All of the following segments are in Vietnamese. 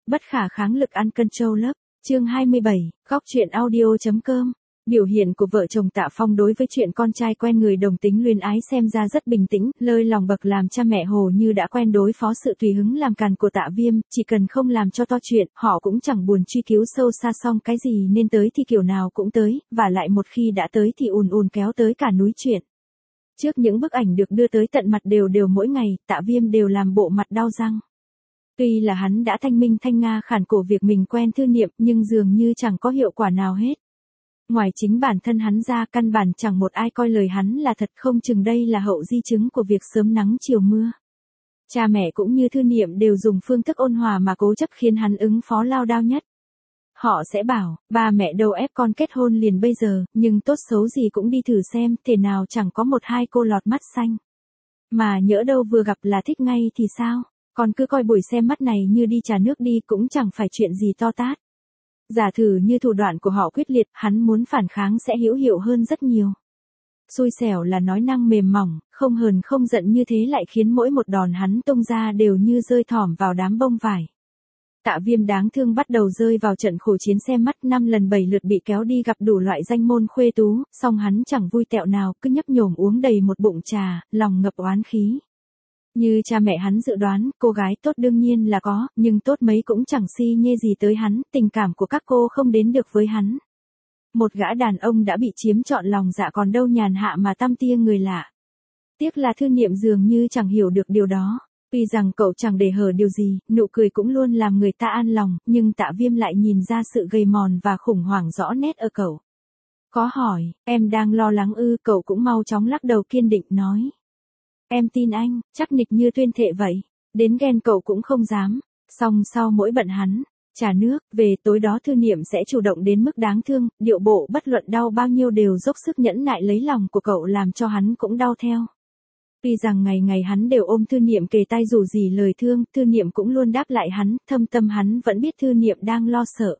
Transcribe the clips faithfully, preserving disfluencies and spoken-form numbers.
Bất khả kháng lực uncontrolled love, chương hai mươi bảy, góc truyện audio.com. Biểu hiện của vợ chồng Tạ Phong đối với chuyện con trai quen người đồng tính luyến ái xem ra rất bình tĩnh, lơi lòng bậc làm cha mẹ hồ như đã quen đối phó sự tùy hứng làm càn của Tạ Viêm, chỉ cần không làm cho to chuyện, họ cũng chẳng buồn truy cứu sâu xa, xong cái gì nên tới thì kiểu nào cũng tới, và lại một khi đã tới thì ùn ùn kéo tới cả núi chuyện. Trước những bức ảnh được đưa tới tận mặt đều đều mỗi ngày, Tạ Viêm đều làm bộ mặt đau răng. Tuy là hắn đã thanh minh thanh nga khản cổ việc mình quen Thư Niệm, nhưng dường như chẳng có hiệu quả nào hết. Ngoài chính bản thân hắn ra, căn bản chẳng một ai coi lời hắn là thật, không chừng đây là hậu di chứng của việc sớm nắng chiều mưa. Cha mẹ cũng như Thư Niệm đều dùng phương thức ôn hòa mà cố chấp khiến hắn ứng phó lao đao nhất. Họ sẽ bảo, ba mẹ đâu ép con kết hôn liền bây giờ, nhưng tốt xấu gì cũng đi thử xem, thể nào chẳng có một hai cô lọt mắt xanh. Mà nhỡ đâu vừa gặp là thích ngay thì sao, con cứ coi buổi xem mắt này như đi trà nước đi, cũng chẳng phải chuyện gì to tát. Giả thử như thủ đoạn của họ quyết liệt, hắn muốn phản kháng sẽ hữu hiệu hơn rất nhiều. Xui xẻo là nói năng mềm mỏng, không hờn không giận như thế lại khiến mỗi một đòn hắn tung ra đều như rơi thỏm vào đám bông vải. Tạ Viêm đáng thương bắt đầu rơi vào trận khổ chiến xem mắt, năm lần bảy lượt bị kéo đi gặp đủ loại danh môn khuê tú, song hắn chẳng vui tẹo nào, cứ nhấp nhổm uống đầy một bụng trà, lòng ngập oán khí. Như cha mẹ hắn dự đoán, cô gái tốt đương nhiên là có, nhưng tốt mấy cũng chẳng si nhê gì tới hắn, tình cảm của các cô không đến được với hắn. Một gã đàn ông đã bị chiếm trọn lòng dạ còn đâu nhàn hạ mà tăm tia người lạ. Tiếc là Thư Niệm dường như chẳng hiểu được điều đó. Tuy rằng cậu chẳng để hở điều gì, nụ cười cũng luôn làm người ta an lòng, nhưng Tạ Viêm lại nhìn ra sự gầy mòn và khủng hoảng rõ nét ở cậu. Có hỏi, em đang lo lắng ư? Cậu cũng mau chóng lắc đầu kiên định nói. Em tin anh, chắc nịch như tuyên thệ vậy. Đến ghen cậu cũng không dám. Xong sau mỗi bận hắn trà nước, về tối đó Thư Niệm sẽ chủ động đến mức đáng thương, điệu bộ bất luận đau bao nhiêu đều dốc sức nhẫn nại lấy lòng của cậu làm cho hắn cũng đau theo. Tuy rằng ngày ngày hắn đều ôm Thư Niệm kề tai rủ rỉ lời thương, Thư Niệm cũng luôn đáp lại hắn, thâm tâm hắn vẫn biết Thư Niệm đang lo sợ.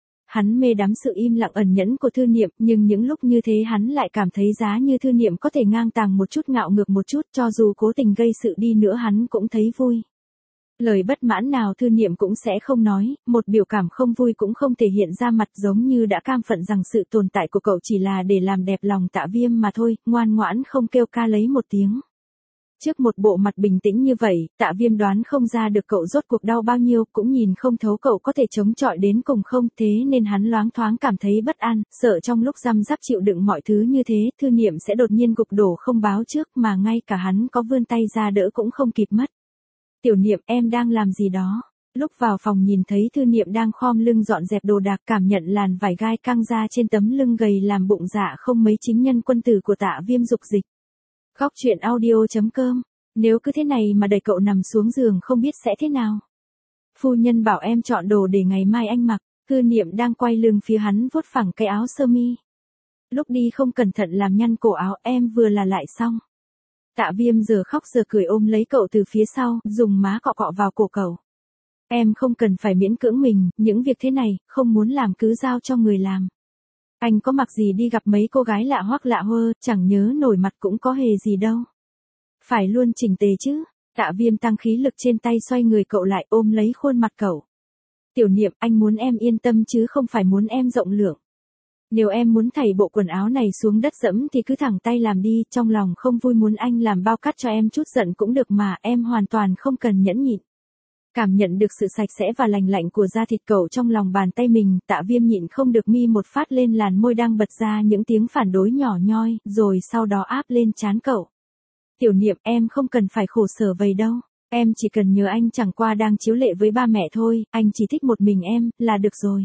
Hắn mê đắm sự im lặng ẩn nhẫn của Thư Niệm, nhưng những lúc như thế hắn lại cảm thấy giá như Thư Niệm có thể ngang tàng một chút, ngạo ngược một chút, cho dù cố tình gây sự đi nữa hắn cũng thấy vui. Lời bất mãn nào Thư Niệm cũng sẽ không nói, một biểu cảm không vui cũng không thể hiện ra mặt, giống như đã cam phận rằng sự tồn tại của cậu chỉ là để làm đẹp lòng Tạ Viêm mà thôi, ngoan ngoãn không kêu ca lấy một tiếng. Trước một bộ mặt bình tĩnh như vậy, Tạ Viêm đoán không ra được cậu rốt cuộc đau bao nhiêu, cũng nhìn không thấu cậu có thể chống chọi đến cùng không, thế nên hắn loáng thoáng cảm thấy bất an, sợ trong lúc răm rắp chịu đựng mọi thứ như thế, Thư Niệm sẽ đột nhiên gục đổ không báo trước, mà ngay cả hắn có vươn tay ra đỡ cũng không kịp mất. Tiểu Niệm, em đang làm gì đó? Lúc vào phòng nhìn thấy Thư Niệm đang khom lưng dọn dẹp đồ đạc, cảm nhận làn vải gai căng ra trên tấm lưng gầy làm bụng dạ không mấy chính nhân quân tử của Tạ Viêm dục dịch. Góc truyện audio.com. Nếu cứ thế này mà đẩy cậu nằm xuống giường không biết sẽ thế nào. Phu nhân bảo em chọn đồ để ngày mai anh mặc. Thư Niệm đang quay lưng phía hắn vuốt phẳng cái áo sơ mi. Lúc đi không cẩn thận làm nhăn cổ áo, em vừa là lại xong. Tạ Viêm giờ khóc giờ cười ôm lấy cậu từ phía sau, dùng má cọ cọ vào cổ cậu. Em không cần phải miễn cưỡng mình, những việc thế này, không muốn làm cứ giao cho người làm. Anh có mặc gì đi gặp mấy cô gái lạ hoắc lạ hơ, chẳng nhớ nổi mặt cũng có hề gì đâu. Phải luôn chỉnh tề chứ. Tạ Viêm tăng khí lực trên tay xoay người cậu lại ôm lấy khuôn mặt cậu. Tiểu Niệm, anh muốn em yên tâm chứ không phải muốn em rộng lượng. Nếu em muốn thảy bộ quần áo này xuống đất dẫm thì cứ thẳng tay làm đi, trong lòng không vui muốn anh làm bao cắt cho em chút giận cũng được mà, em hoàn toàn không cần nhẫn nhịn. Cảm nhận được sự sạch sẽ và lành lạnh của da thịt cậu trong lòng bàn tay mình, Tạ Viêm nhịn không được mi một phát lên làn môi đang bật ra những tiếng phản đối nhỏ nhoi, rồi sau đó áp lên trán cậu. Tiểu Niệm, em không cần phải khổ sở vậy đâu. Em chỉ cần nhớ anh chẳng qua đang chiếu lệ với ba mẹ thôi, anh chỉ thích một mình em, là được rồi.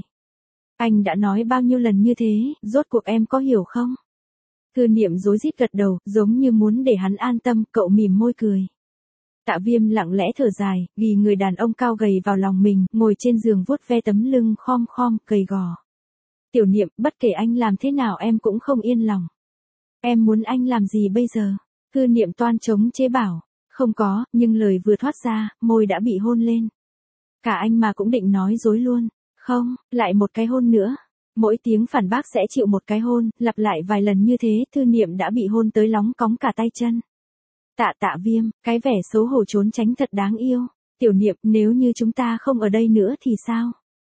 Anh đã nói bao nhiêu lần như thế, rốt cuộc em có hiểu không? Thư Niệm rối rít gật đầu, giống như muốn để hắn an tâm, cậu mỉm môi cười. Tạ Viêm lặng lẽ thở dài, ghi người đàn ông cao gầy vào lòng mình, ngồi trên giường vuốt ve tấm lưng khom khom, gầy gò. Tiểu Niệm, bất kể anh làm thế nào em cũng không yên lòng. Em muốn anh làm gì bây giờ? Thư Niệm toan chống chế bảo. Không có, nhưng lời vừa thoát ra, môi đã bị hôn lên. Cả anh mà cũng định nói dối luôn. Không, lại một cái hôn nữa. Mỗi tiếng phản bác sẽ chịu một cái hôn, lặp lại vài lần như thế, Thư Niệm đã bị hôn tới lóng cóng cả tay chân. Tạ Tạ Viêm, cái vẻ xấu hổ trốn tránh thật đáng yêu. Tiểu Niệm, nếu như chúng ta không ở đây nữa thì sao?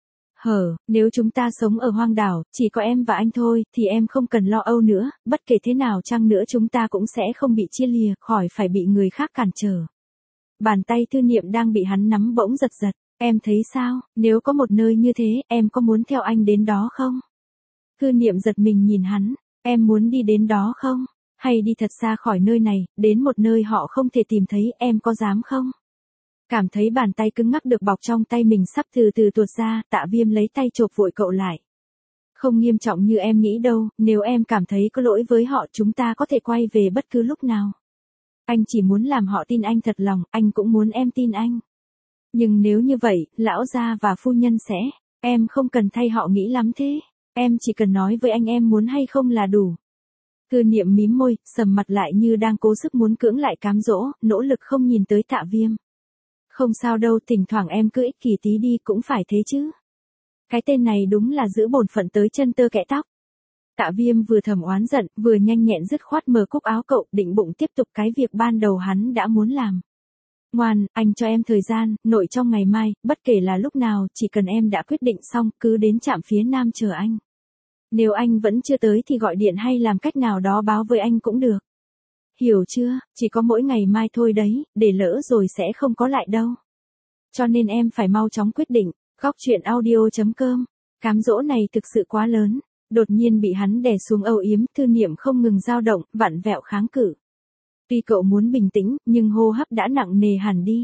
Hở, nếu chúng ta sống ở hoang đảo, chỉ có em và anh thôi, thì em không cần lo âu nữa, bất kể thế nào chăng nữa chúng ta cũng sẽ không bị chia lìa, khỏi phải bị người khác cản trở. Bàn tay Thư Niệm đang bị hắn nắm bỗng giật giật, em thấy sao, nếu có một nơi như thế, em có muốn theo anh đến đó không? Thư Niệm giật mình nhìn hắn, em muốn đi đến đó không? Hay đi thật xa khỏi nơi này, đến một nơi họ không thể tìm thấy, em có dám không? Cảm thấy bàn tay cứng ngắc được bọc trong tay mình sắp từ từ tuột ra, Tạ Viêm lấy tay chộp vội cậu lại. Không nghiêm trọng như em nghĩ đâu, nếu em cảm thấy có lỗi với họ chúng ta có thể quay về bất cứ lúc nào. Anh chỉ muốn làm họ tin anh thật lòng, anh cũng muốn em tin anh. Nhưng nếu như vậy, lão gia và phu nhân sẽ, em không cần thay họ nghĩ lắm thế, em chỉ cần nói với anh em muốn hay không là đủ. Thư Niệm mím môi, sầm mặt lại như đang cố sức muốn cưỡng lại cám dỗ, nỗ lực không nhìn tới Tạ Viêm. Không sao đâu, thỉnh thoảng em cứ ích kỷ tí đi cũng phải thế chứ. Cái tên này đúng là giữ bổn phận tới chân tơ kẽ tóc. Tạ Viêm vừa thầm oán giận, vừa nhanh nhẹn dứt khoát mở cúc áo cậu, định bụng tiếp tục cái việc ban đầu hắn đã muốn làm. Ngoan, anh cho em thời gian, nội trong ngày mai, bất kể là lúc nào, chỉ cần em đã quyết định xong, cứ đến trạm phía nam chờ anh. Nếu anh vẫn chưa tới thì gọi điện hay làm cách nào đó báo với anh cũng được. Hiểu chưa, chỉ có mỗi ngày mai thôi đấy, để lỡ rồi sẽ không có lại đâu. Cho nên em phải mau chóng quyết định. Góc truyện audio chấm com. Cám dỗ này thực sự quá lớn. Đột nhiên bị hắn đè xuống âu yếm, Thư Niệm không ngừng dao động, vặn vẹo kháng cự. Tuy cậu muốn bình tĩnh, nhưng hô hấp đã nặng nề hẳn đi.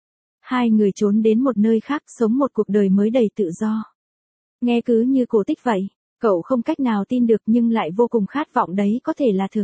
Hai người trốn đến một nơi khác, sống một cuộc đời mới đầy tự do. Nghe cứ như cổ tích vậy, cậu không cách nào tin được nhưng lại vô cùng khát vọng đấy có thể là thực.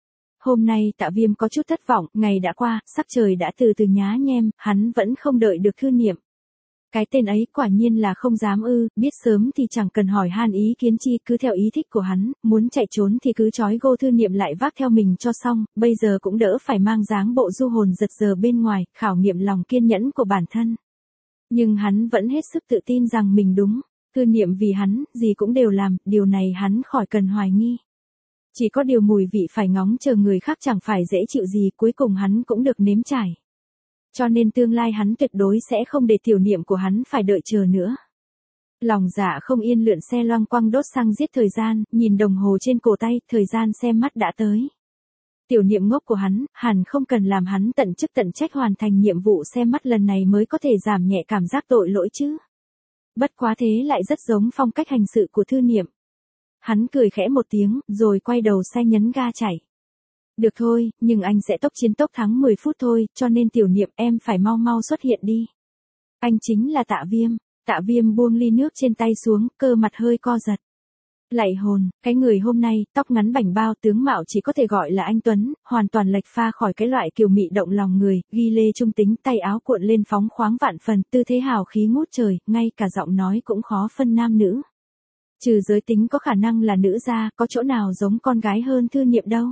Hôm nay Tạ Viêm có chút thất vọng, ngày đã qua, sắc trời đã từ từ nhá nhem, hắn vẫn không đợi được Thư Niệm. Cái tên ấy quả nhiên là không dám ư, biết sớm thì chẳng cần hỏi han ý kiến chi, cứ theo ý thích của hắn, muốn chạy trốn thì cứ trói gô Thư Niệm lại vác theo mình cho xong, bây giờ cũng đỡ phải mang dáng bộ du hồn giật giờ bên ngoài, khảo nghiệm lòng kiên nhẫn của bản thân. Nhưng hắn vẫn hết sức tự tin rằng mình đúng, Thư Niệm vì hắn, gì cũng đều làm, điều này hắn khỏi cần hoài nghi. Chỉ có điều mùi vị phải ngóng chờ người khác chẳng phải dễ chịu gì, cuối cùng hắn cũng được nếm trải. Cho nên tương lai hắn tuyệt đối sẽ không để Tiểu Niệm của hắn phải đợi chờ nữa. Lòng dạ không yên lượn xe loang quăng đốt xăng giết thời gian, nhìn đồng hồ trên cổ tay, thời gian xem mắt đã tới. Tiểu Niệm ngốc của hắn, hẳn không cần làm hắn tận chức tận trách hoàn thành nhiệm vụ xem mắt lần này mới có thể giảm nhẹ cảm giác tội lỗi chứ. Bất quá thế lại rất giống phong cách hành sự của Thư Niệm. Hắn cười khẽ một tiếng, rồi quay đầu xe nhấn ga chạy. Được thôi, nhưng anh sẽ tốc chiến tốc thắng mười phút thôi, cho nên Tiểu Niệm em phải mau mau xuất hiện đi. Anh chính là Tạ Viêm. Tạ Viêm buông ly nước trên tay xuống, cơ mặt hơi co giật. Lạy hồn, cái người hôm nay, tóc ngắn bảnh bao tướng mạo chỉ có thể gọi là anh Tuấn, hoàn toàn lệch pha khỏi cái loại kiều mị động lòng người, ghi lê trung tính, tay áo cuộn lên phóng khoáng vạn phần, tư thế hào khí ngút trời, ngay cả giọng nói cũng khó phân nam nữ. Trừ giới tính có khả năng là nữ ra, có chỗ nào giống con gái hơn Thư Niệm đâu.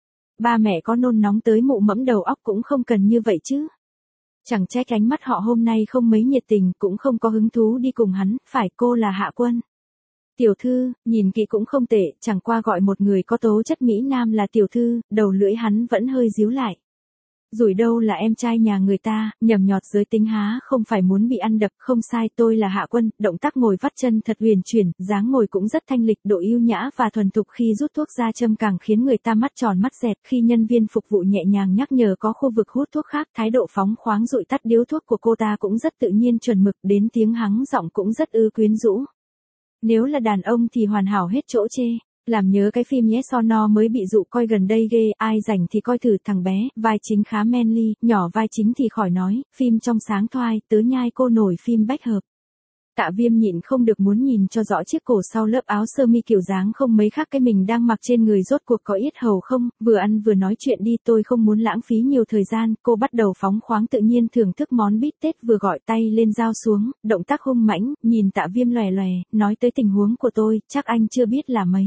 Ba mẹ có nôn nóng tới mụ mẫm đầu óc cũng không cần như vậy chứ. Chẳng trách ánh mắt họ hôm nay không mấy nhiệt tình, cũng không có hứng thú đi cùng hắn, phải cô là Hạ Quân. Tiểu thư, nhìn kỹ cũng không tệ, chẳng qua gọi một người có tố chất Mỹ Nam là tiểu thư, đầu lưỡi hắn vẫn hơi díu lại. Rủi đâu là em trai nhà người ta, nhầm nhọt giới tính há không phải muốn bị ăn đập, không sai, tôi là Hạ Quân, động tác ngồi vắt chân thật huyền chuyển, dáng ngồi cũng rất thanh lịch, độ yêu nhã và thuần thục khi rút thuốc ra châm càng khiến người ta mắt tròn mắt dẹt, khi nhân viên phục vụ nhẹ nhàng nhắc nhở có khu vực hút thuốc khác, thái độ phóng khoáng dụi tắt điếu thuốc của cô ta cũng rất tự nhiên chuẩn mực, đến tiếng hắng giọng cũng rất ư quyến rũ. Nếu là đàn ông thì hoàn hảo hết chỗ chê. Làm nhớ cái phim Yes or No mới bị dụ coi gần đây ghê, ai rảnh thì coi thử, thằng bé, vai chính khá manly, nhỏ vai chính thì khỏi nói, phim trong sáng thoai, tớ nhai cô nổi phim bách hợp. Tạ Viêm nhịn không được muốn nhìn cho rõ chiếc cổ sau lớp áo sơ mi kiểu dáng không mấy khác cái mình đang mặc trên người rốt cuộc có yết hầu không, vừa ăn vừa nói chuyện đi, tôi không muốn lãng phí nhiều thời gian, cô bắt đầu phóng khoáng tự nhiên thưởng thức món bít tết vừa gọi tay lên dao xuống, động tác hung mãnh, nhìn Tạ Viêm lòe lòe, nói tới tình huống của tôi, chắc anh chưa biết là mấy.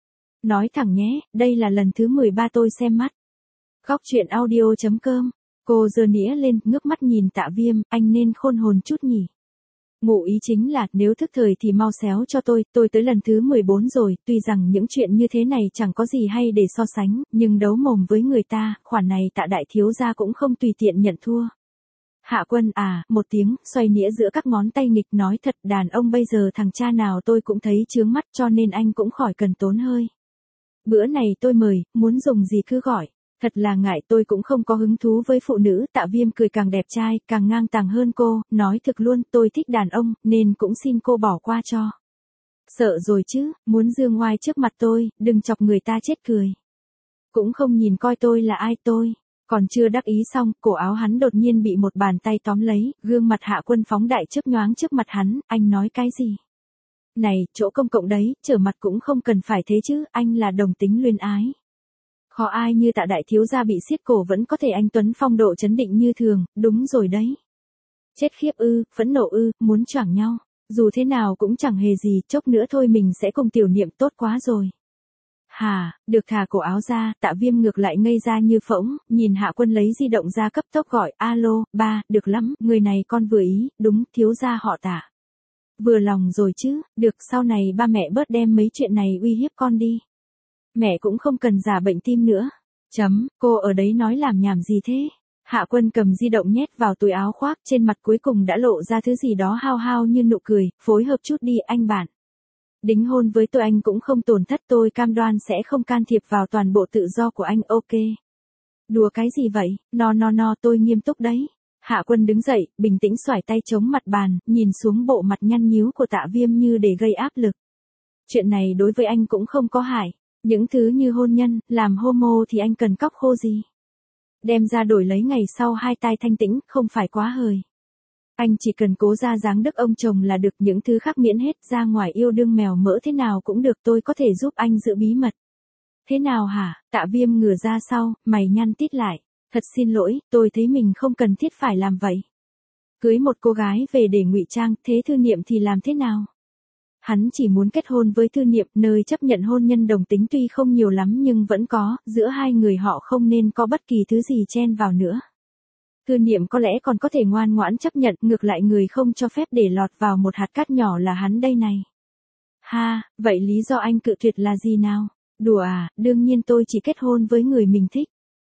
Nói thẳng nhé, đây là lần thứ mười ba tôi xem mắt. Góc truyện audio chấm com. Cô giơ nĩa lên, ngước mắt nhìn Tạ Viêm, anh nên khôn hồn chút nhỉ. Ngụ ý chính là, nếu thức thời thì mau xéo cho tôi, tôi tới lần thứ mười bốn rồi, tuy rằng những chuyện như thế này chẳng có gì hay để so sánh, nhưng đấu mồm với người ta, khoản này Tạ đại thiếu gia cũng không tùy tiện nhận thua. Hạ Quân à, một tiếng, xoay nĩa giữa các ngón tay nghịch nói thật đàn ông bây giờ thằng cha nào tôi cũng thấy chướng mắt cho nên anh cũng khỏi cần tốn hơi. Bữa này tôi mời, muốn dùng gì cứ gọi. Thật là ngại tôi cũng không có hứng thú với phụ nữ. Tạ Viêm cười càng đẹp trai, càng ngang tàng hơn cô, nói thực luôn tôi thích đàn ông, nên cũng xin cô bỏ qua cho. Sợ rồi chứ, muốn dương ngoai trước mặt tôi, đừng chọc người ta chết cười. Cũng không nhìn coi tôi là ai tôi. Còn chưa đắc ý xong, cổ áo hắn đột nhiên bị một bàn tay tóm lấy, gương mặt Hạ Quân phóng đại chớp nhoáng trước mặt hắn, anh nói cái gì? Này, chỗ công cộng đấy, trở mặt cũng không cần phải thế chứ, anh là đồng tính luyến ái. Khó ai như Tạ đại thiếu gia bị siết cổ vẫn có thể anh tuấn phong độ chấn định như thường, đúng rồi đấy. Chết khiếp ư, phẫn nộ ư, muốn choảng nhau, dù thế nào cũng chẳng hề gì, chốc nữa thôi mình sẽ cùng tiểu niệm tốt quá rồi. Hà, được thả cổ áo ra, Tạ Viêm ngược lại ngây ra như phỗng, nhìn Hạ Quân lấy di động ra cấp tốc gọi, alo, ba, được lắm, người này con vừa ý, đúng, thiếu gia họ Tạ. Vừa lòng rồi chứ, được sau này ba mẹ bớt đem mấy chuyện này uy hiếp con đi. Mẹ cũng không cần giả bệnh tim nữa. Chấm, cô ở đấy nói làm nhảm gì thế? Hạ Quân cầm di động nhét vào túi áo khoác, trên mặt cuối cùng đã lộ ra thứ gì đó hao hao như nụ cười, phối hợp chút đi anh bạn. Đính hôn với tôi anh cũng không tổn thất, tôi cam đoan sẽ không can thiệp vào toàn bộ tự do của anh, ok. Đùa cái gì vậy, no no no tôi nghiêm túc đấy. Hạ Quân đứng dậy, bình tĩnh xoải tay chống mặt bàn, nhìn xuống bộ mặt nhăn nhíu của Tạ Viêm như để gây áp lực. Chuyện này đối với anh cũng không có hại. Những thứ như hôn nhân, làm homo thì anh cần cóc khô gì. Đem ra đổi lấy ngày sau hai tai thanh tĩnh, không phải quá hời. Anh chỉ cần cố ra dáng đức ông chồng là được, những thứ khác miễn hết, ra ngoài yêu đương mèo mỡ thế nào cũng được, tôi có thể giúp anh giữ bí mật. Thế nào hả? Tạ Viêm ngửa ra sau, mày nhăn tít lại. Thật xin lỗi, tôi thấy mình không cần thiết phải làm vậy. Cưới một cô gái về để ngụy trang, thế Thư Niệm thì làm thế nào? Hắn chỉ muốn kết hôn với Thư Niệm, nơi chấp nhận hôn nhân đồng tính tuy không nhiều lắm nhưng vẫn có, giữa hai người họ không nên có bất kỳ thứ gì chen vào nữa. Thư Niệm có lẽ còn có thể ngoan ngoãn chấp nhận, ngược lại người không cho phép để lọt vào một hạt cát nhỏ là hắn đây này. Ha, vậy lý do anh cự tuyệt là gì nào? Đùa à, đương nhiên tôi chỉ kết hôn với người mình thích.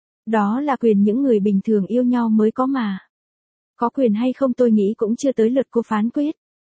Đó là quyền những người bình thường yêu nhau mới có mà. Có quyền hay không tôi nghĩ cũng chưa tới lượt cô phán quyết.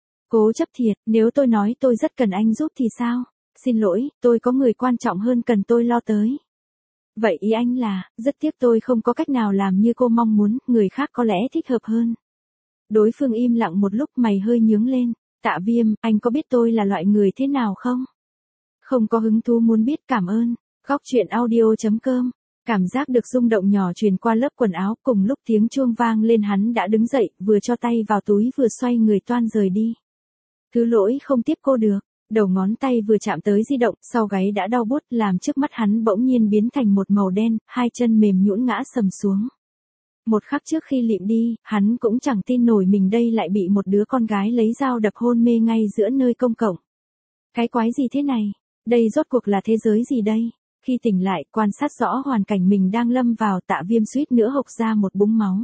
Cố chấp thiệt, nếu tôi nói tôi rất cần anh giúp thì sao? Xin lỗi, tôi có người quan trọng hơn cần tôi lo tới. Vậy ý anh là, rất tiếc tôi không có cách nào làm như cô mong muốn, người khác có lẽ thích hợp hơn. Đối phương im lặng một lúc, mày hơi nhướng lên. Tạ Viêm, anh có biết tôi là loại người thế nào không? Không có hứng thú muốn biết, cảm ơn. Góc truyện audio chấm com. Cảm giác được rung động nhỏ truyền qua lớp quần áo, cùng lúc tiếng chuông vang lên hắn đã đứng dậy, vừa cho tay vào túi vừa xoay người toan rời đi. Thứ lỗi không tiếp cô được, đầu ngón tay vừa chạm tới di động, sau gáy đã đau buốt làm trước mắt hắn bỗng nhiên biến thành một màu đen, hai chân mềm nhũn ngã sầm xuống. Một khắc trước khi lịm đi, hắn cũng chẳng tin nổi mình đây lại bị một đứa con gái lấy dao đập hôn mê ngay giữa nơi công cộng. Cái quái gì thế này? Đây rốt cuộc là thế giới gì đây? Khi tỉnh lại, quan sát rõ hoàn cảnh mình đang lâm vào, Tạ Viêm suýt nữa hộc ra một búng máu.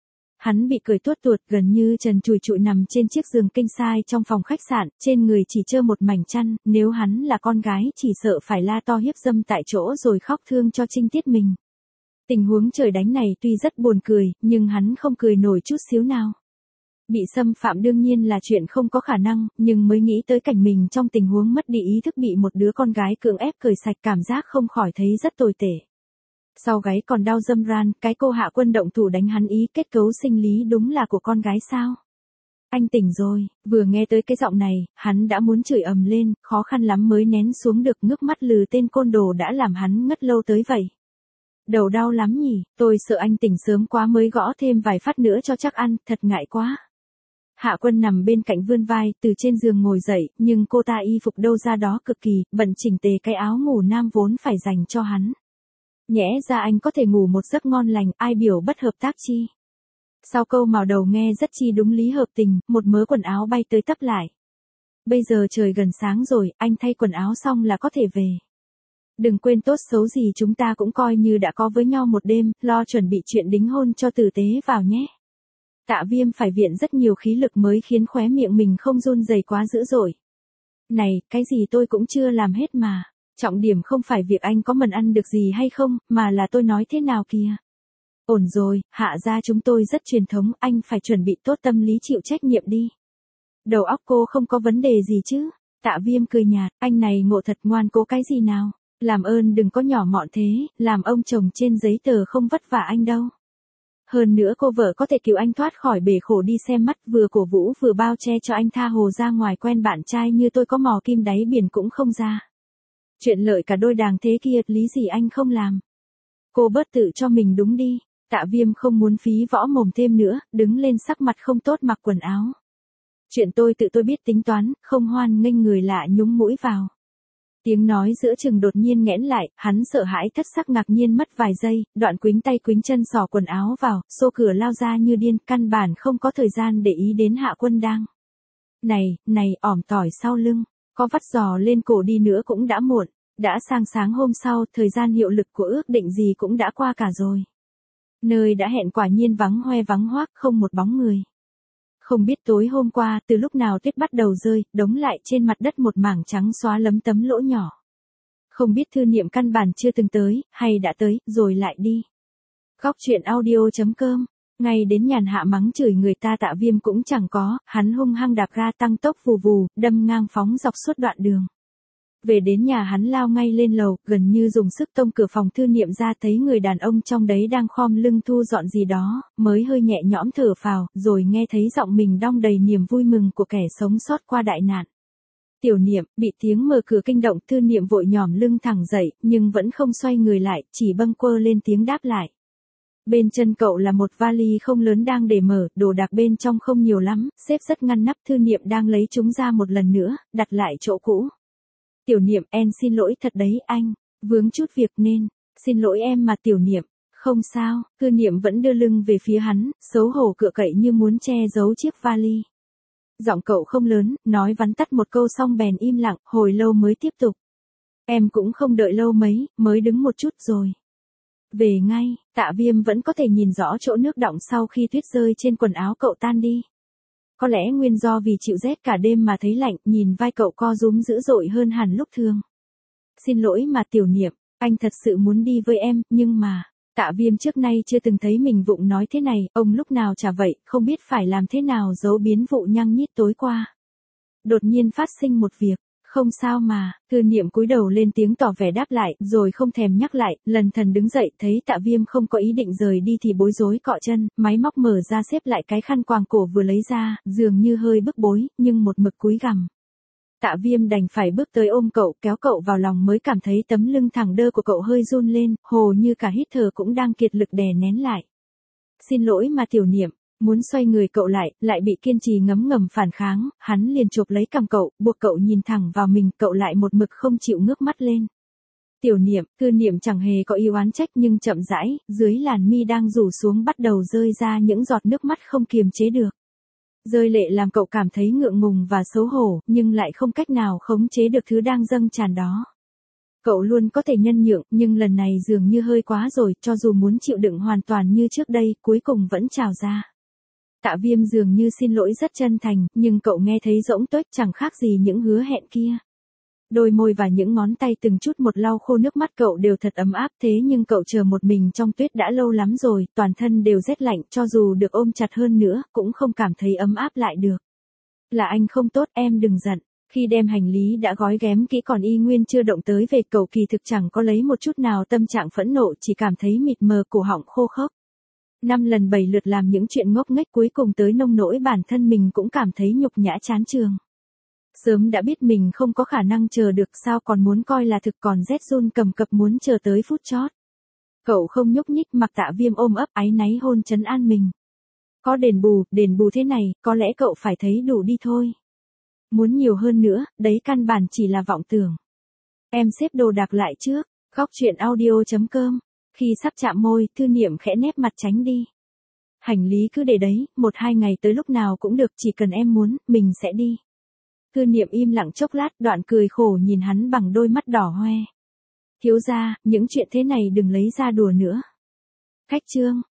Hắn bị cười tuốt tuột, gần như trần trụi trụi nằm trên chiếc giường king size trong phòng khách sạn, trên người chỉ trơ một mảnh chăn, nếu hắn là con gái chỉ sợ phải la to hiếp dâm tại chỗ rồi khóc thương cho trinh tiết mình. Tình huống trời đánh này tuy rất buồn cười, nhưng hắn không cười nổi chút xíu nào. Bị xâm phạm đương nhiên là chuyện không có khả năng, nhưng mới nghĩ tới cảnh mình trong tình huống mất đi ý thức bị một đứa con gái cưỡng ép cởi sạch, cảm giác không khỏi thấy rất tồi tệ. Sau gáy còn đau dâm ran, cái cô Hạ Quân động thủ đánh hắn ý, kết cấu sinh lý đúng là của con gái sao? Anh tỉnh rồi, vừa nghe tới cái giọng này, hắn đã muốn chửi ầm lên, khó khăn lắm mới nén xuống được, ngước mắt lừ tên côn đồ đã làm hắn ngất lâu tới vậy. Đầu đau lắm nhỉ, tôi sợ anh tỉnh sớm quá mới gõ thêm vài phát nữa cho chắc ăn, thật ngại quá. Hạ Quân nằm bên cạnh vươn vai, từ trên giường ngồi dậy, nhưng cô ta y phục đâu ra đó cực kỳ, bận chỉnh tề cái áo ngủ nam vốn phải dành cho hắn. Nhẽ ra anh có thể ngủ một giấc ngon lành, ai biểu bất hợp tác chi. Sau câu mào đầu nghe rất chi đúng lý hợp tình, một mớ quần áo bay tới tấp lại. Bây giờ trời gần sáng rồi, anh thay quần áo xong là có thể về. Đừng quên tốt xấu gì chúng ta cũng coi như đã có với nhau một đêm, lo chuẩn bị chuyện đính hôn cho tử tế vào nhé. Tạ Viêm phải viện rất nhiều khí lực mới khiến khóe miệng mình không run rẩy quá dữ dội. Này, cái gì tôi cũng chưa làm hết mà. Trọng điểm không phải việc anh có mần ăn được gì hay không, mà là tôi nói thế nào kìa. Ổn rồi, Hạ gia chúng tôi rất truyền thống, anh phải chuẩn bị tốt tâm lý chịu trách nhiệm đi. Đầu óc cô không có vấn đề gì chứ? Tạ Viêm cười nhạt, anh này ngộ thật, ngoan cố cái gì nào? Làm ơn đừng có nhỏ mọn thế, làm ông chồng trên giấy tờ không vất vả anh đâu. Hơn nữa cô vợ có thể cứu anh thoát khỏi bể khổ đi xem mắt, vừa cổ vũ vừa bao che cho anh tha hồ ra ngoài quen bạn trai như tôi, có mò kim đáy biển cũng không ra. Chuyện lợi cả đôi đàng thế kia, lý gì anh không làm? Cô bớt tự cho mình đúng đi. Tạ Viêm không muốn phí võ mồm thêm nữa, đứng lên, sắc mặt không tốt, mặc quần áo. Chuyện tôi tự tôi biết tính toán, không hoan nghênh người lạ nhúng mũi vào. Tiếng nói giữa chừng đột nhiên nghẽn lại, hắn sợ hãi thất sắc, ngạc nhiên mất vài giây, đoạn quýnh tay quýnh chân xỏ quần áo vào, xô cửa lao ra như điên, căn bản không có thời gian để ý đến Hạ Quân đang. Này, này, ỏm tỏi sau lưng, có vắt giò lên cổ đi nữa cũng đã muộn, đã sang sáng hôm sau, thời gian hiệu lực của ước định gì cũng đã qua cả rồi. Nơi đã hẹn quả nhiên vắng hoe vắng hoác, không một bóng người. Không biết tối hôm qua, từ lúc nào tuyết bắt đầu rơi, đống lại trên mặt đất một mảng trắng xóa lấm tấm lỗ nhỏ. Không biết Thư Niệm căn bản chưa từng tới, hay đã tới, rồi lại đi. Góc truyện audio chấm com, ngay đến nhàn hạ mắng chửi người ta Tạ Viêm cũng chẳng có, hắn hung hăng đạp ga tăng tốc vù vù, đâm ngang phóng dọc suốt đoạn đường. Về đến nhà hắn lao ngay lên lầu, gần như dùng sức tông cửa phòng Thư Niệm ra, thấy người đàn ông trong đấy đang khom lưng thu dọn gì đó, mới hơi nhẹ nhõm thở phào, rồi nghe thấy giọng mình đong đầy niềm vui mừng của kẻ sống sót qua đại nạn. Tiểu Niệm, bị tiếng mở cửa kinh động, Thư Niệm vội nhòm lưng thẳng dậy, nhưng vẫn không xoay người lại, chỉ bâng quơ lên tiếng đáp lại. Bên chân cậu là một vali không lớn đang để mở, đồ đạc bên trong không nhiều lắm, xếp rất ngăn nắp. Thư Niệm đang lấy chúng ra một lần nữa, đặt lại chỗ cũ. Tiểu Niệm, em xin lỗi thật đấy anh, vướng chút việc nên, xin lỗi em mà Tiểu Niệm, không sao. Thư Niệm vẫn đưa lưng về phía hắn, xấu hổ cựa cậy như muốn che giấu chiếc vali. Giọng cậu không lớn, nói vắn tắt một câu xong bèn im lặng, hồi lâu mới tiếp tục. Em cũng không đợi lâu mấy, mới đứng một chút rồi. Về ngay. Tạ Viêm vẫn có thể nhìn rõ chỗ nước đọng sau khi tuyết rơi trên quần áo cậu tan đi. Có lẽ nguyên do vì chịu rét cả đêm mà thấy lạnh, nhìn vai cậu co rúm dữ dội hơn hẳn lúc thường. Xin lỗi mà Tiểu Niệm, anh thật sự muốn đi với em, nhưng mà, Tạ Viêm trước nay chưa từng thấy mình vụng nói thế này, ông lúc nào chả vậy, không biết phải làm thế nào giấu biến vụ nhăng nhít tối qua. Đột nhiên phát sinh một việc, không sao mà. Thư Niệm cúi đầu lên tiếng tỏ vẻ đáp lại, rồi không thèm nhắc lại, lần thần đứng dậy, thấy Tạ Viêm không có ý định rời đi thì bối rối cọ chân, máy móc mở ra xếp lại cái khăn quàng cổ vừa lấy ra, dường như hơi bức bối, nhưng một mực cúi gằm. Tạ Viêm đành phải bước tới ôm cậu, kéo cậu vào lòng, mới cảm thấy tấm lưng thẳng đơ của cậu hơi run lên, hồ như cả hít thở cũng đang kiệt lực đè nén lại. Xin lỗi mà Tiểu Niệm. Muốn xoay người cậu lại, lại bị kiên trì ngấm ngầm phản kháng, hắn liền chộp lấy cằm cậu, buộc cậu nhìn thẳng vào mình, cậu lại một mực không chịu ngước mắt lên. Tiểu Niệm, Thư Niệm chẳng hề có ý oán trách nhưng chậm rãi, dưới làn mi đang rủ xuống bắt đầu rơi ra những giọt nước mắt không kiềm chế được. Rơi lệ làm cậu cảm thấy ngượng ngùng và xấu hổ, nhưng lại không cách nào khống chế được thứ đang dâng tràn đó. Cậu luôn có thể nhân nhượng, nhưng lần này dường như hơi quá rồi, cho dù muốn chịu đựng hoàn toàn như trước đây, cuối cùng vẫn trào ra. Tạ Viêm dường như xin lỗi rất chân thành, nhưng cậu nghe thấy rỗng tuếch, chẳng khác gì những hứa hẹn kia. Đôi môi và những ngón tay từng chút một lau khô nước mắt cậu đều thật ấm áp, thế nhưng cậu chờ một mình trong tuyết đã lâu lắm rồi, toàn thân đều rét lạnh, cho dù được ôm chặt hơn nữa, cũng không cảm thấy ấm áp lại được. Là anh không tốt, em đừng giận. Khi đem hành lý đã gói ghém kỹ còn y nguyên chưa động tới về, cậu kỳ thực chẳng có lấy một chút nào tâm trạng phẫn nộ, chỉ cảm thấy mịt mờ, cổ họng khô khốc. Năm lần bảy lượt làm những chuyện ngốc nghếch, cuối cùng tới nông nỗi bản thân mình cũng cảm thấy nhục nhã chán chường. Sớm đã biết mình không có khả năng chờ được, sao còn muốn coi là thực, còn rét run cầm cập muốn chờ tới phút chót. Cậu không nhúc nhích, mặc Tạ Viêm ôm ấp áy náy hôn trấn an mình. Có đền bù, đền bù thế này, có lẽ cậu phải thấy đủ đi thôi. Muốn nhiều hơn nữa, đấy căn bản chỉ là vọng tưởng. Em xếp đồ đạc lại trước. Góc truyện audio chấm com. Khi sắp chạm môi, Thư Niệm khẽ nép mặt tránh đi. Hành lý cứ để đấy, một hai ngày tới lúc nào cũng được, chỉ cần em muốn, mình sẽ đi. Thư Niệm im lặng chốc lát, đoạn cười khổ nhìn hắn bằng đôi mắt đỏ hoe. Thiếu gia, những chuyện thế này đừng lấy ra đùa nữa. Khách trương,